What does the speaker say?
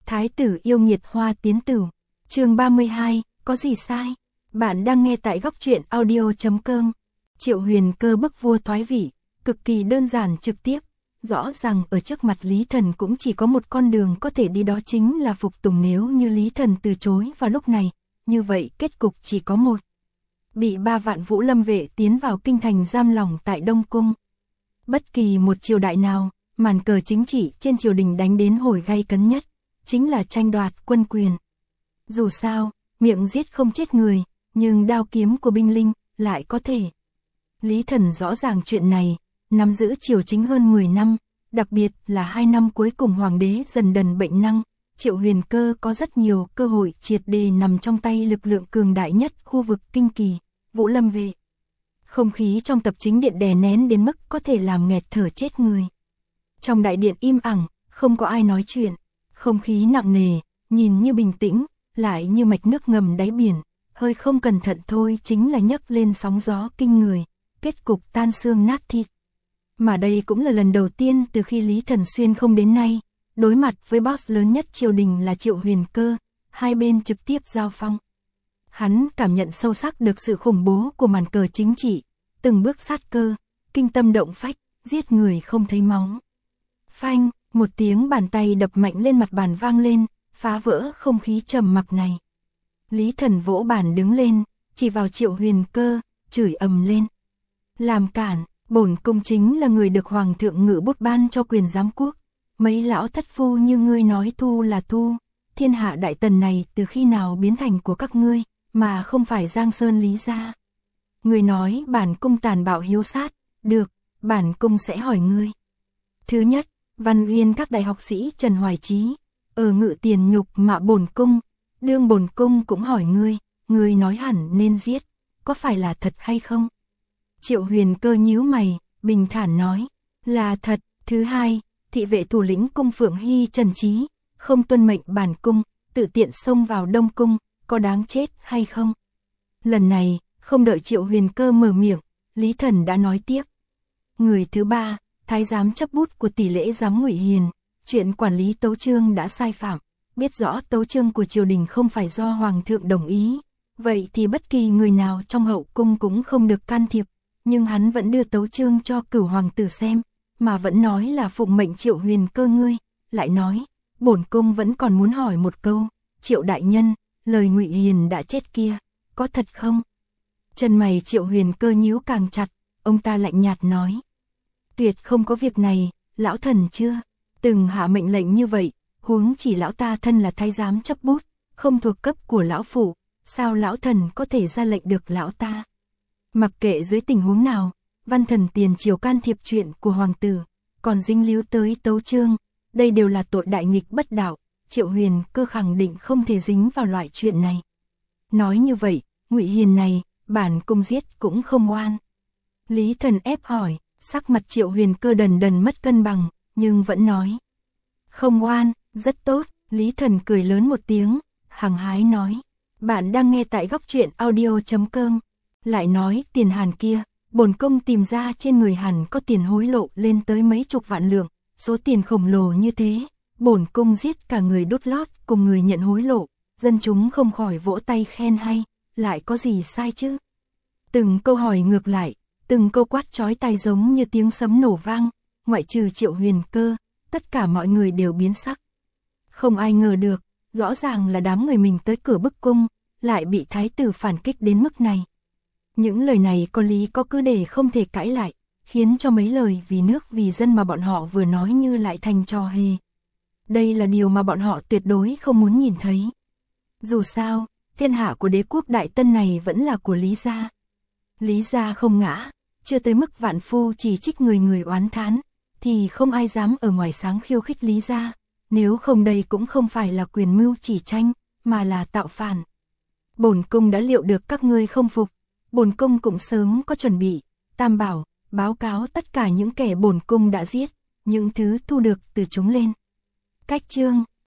Thái tử yêu nghiệt hoa tiến tử. Chương 32, có gì sai? Bạn đang nghe tại góc truyện audio.com. Triệu Huyền Cơ bức vua thoái vị, cực kỳ đơn giản trực tiếp. Rõ ràng ở trước mặt Lý Thần cũng chỉ có một con đường có thể đi, đó chính là phục tùng. Nếu như Lý Thần từ chối vào lúc này, như vậy kết cục chỉ có một. Bị 3 vạn Vũ Lâm vệ tiến vào kinh thành giam lỏng tại Đông Cung. Bất kỳ một triều đại nào, màn cờ chính trị trên triều đình đánh đến hồi gay cấn nhất, chính là tranh đoạt quân quyền. Dù sao, miệng giết không chết người, nhưng đao kiếm của binh linh lại có thể. Lý Thần rõ ràng chuyện này, nắm giữ triều chính hơn 10 năm, đặc biệt là 2 năm cuối cùng hoàng đế dần dần bệnh năng, Triệu Huyền Cơ có rất nhiều cơ hội triệt để nằm trong tay lực lượng cường đại nhất khu vực Kinh Kỳ, Vũ Lâm vệ. Không khí trong tập chính điện đè nén đến mức có thể làm nghẹt thở chết người. Trong đại điện im ắng, không có ai nói chuyện, không khí nặng nề, nhìn như bình tĩnh, lại như mạch nước ngầm đáy biển, hơi không cẩn thận thôi chính là nhấc lên sóng gió kinh người, kết cục tan xương nát thịt. Mà đây cũng là lần đầu tiên từ khi Lý Thần xuyên không đến nay, đối mặt với boss lớn nhất triều đình là Triệu Huyền Cơ, hai bên trực tiếp giao phong. Hắn cảm nhận sâu sắc được sự khủng bố của màn cờ chính trị, từng bước sát cơ, kinh tâm động phách, giết người không thấy máu. Phanh, một tiếng bàn tay đập mạnh lên mặt bàn vang lên, phá vỡ không khí trầm mặc này. Lý Thần vỗ bàn đứng lên, chỉ vào Triệu Huyền Cơ, chửi ầm lên. Làm cản, bổn cung chính là người được hoàng thượng ngự bút ban cho quyền giám quốc. Mấy lão thất phu như ngươi nói thu là thu, thiên hạ đại tần này từ khi nào biến thành của các ngươi, mà không phải Giang Sơn Lý gia. Ngươi nói bản cung tàn bạo hiếu sát, được, bản cung sẽ hỏi ngươi. Thứ nhất, Văn Uyên các đại học sĩ Trần Hoài Chí, ở Ngự Tiền nhục mạ bổn cung, đương bổn cung cũng hỏi ngươi nói hẳn nên giết, có phải là thật hay không? Triệu Huyền Cơ nhíu mày, bình thản nói, là thật. Thứ hai, thị vệ thủ lĩnh cung Phượng Hy Trần Chí, không tuân mệnh bản cung, tự tiện xông vào Đông Cung, có đáng chết hay không? Lần này, không đợi Triệu Huyền Cơ mở miệng, Lý Thần đã nói tiếp. Người thứ ba, thái giám chấp bút của tỷ lễ giám Ngụy Hiền, chuyện quản lý tấu chương đã sai phạm, biết rõ tấu chương của triều đình không phải do hoàng thượng đồng ý, vậy thì bất kỳ người nào trong hậu cung cũng không được can thiệp, nhưng hắn vẫn đưa tấu chương cho Cửu hoàng tử xem, mà vẫn nói là phụng mệnh Triệu Huyền Cơ ngươi, lại nói, bổn cung vẫn còn muốn hỏi một câu, Triệu đại nhân, lời Ngụy Hiền đã chết kia, có thật không? Chân mày Triệu Huyền Cơ nhíu càng chặt, ông ta lạnh nhạt nói, tuyệt không có việc này, lão thần chưa từng hạ mệnh lệnh như vậy, huống chỉ lão ta thân là thái giám chấp bút, không thuộc cấp của lão phủ, sao lão thần có thể ra lệnh được lão ta? Mặc kệ dưới tình huống nào, văn thần tiền triều can thiệp chuyện của hoàng tử, còn dính líu tới tấu chương, đây đều là tội đại nghịch bất đạo, Triệu Huyền Cơ khẳng định không thể dính vào loại chuyện này. Nói như vậy, Ngụy Hiền này, bản cung giết cũng không oan. Lý Thần ép hỏi, sắc mặt Triệu Huyền Cơ dần dần mất cân bằng, nhưng vẫn nói. Không oan, rất tốt, Lý Thần cười lớn một tiếng, hăng hái nói. Bạn đang nghe tại góc truyện audio.com. Lại nói tiền Hàn kia, bổn cung tìm ra trên người Hàn có tiền hối lộ lên tới mấy chục vạn lượng, số tiền khổng lồ như thế, bổn cung giết cả người đút lót cùng người nhận hối lộ, dân chúng không khỏi vỗ tay khen hay, lại có gì sai chứ? Từng câu hỏi ngược lại, từng câu quát chói tai giống như tiếng sấm nổ vang, ngoại trừ Triệu Huyền Cơ, tất cả mọi người đều biến sắc. Không ai ngờ được, rõ ràng là đám người mình tới cửa bức cung, lại bị thái tử phản kích đến mức này. Những lời này có lý có cứ để không thể cãi lại, khiến cho mấy lời vì nước vì dân mà bọn họ vừa nói như lại thành trò hề. Đây là điều mà bọn họ tuyệt đối không muốn nhìn thấy. Dù sao, thiên hạ của đế quốc Đại Tân này vẫn là của Lý gia. Lý gia không ngã, chưa tới mức vạn phu chỉ trích người oán thán, thì không ai dám ở ngoài sáng khiêu khích Lý gia, nếu không đây cũng không phải là quyền mưu chỉ tranh, mà là tạo phản. Bổn cung đã liệu được các ngươi không phục, bổn cung cũng sớm có chuẩn bị, tam bảo, báo cáo tất cả những kẻ bổn cung đã giết, những thứ thu được từ chúng lên. Cách chương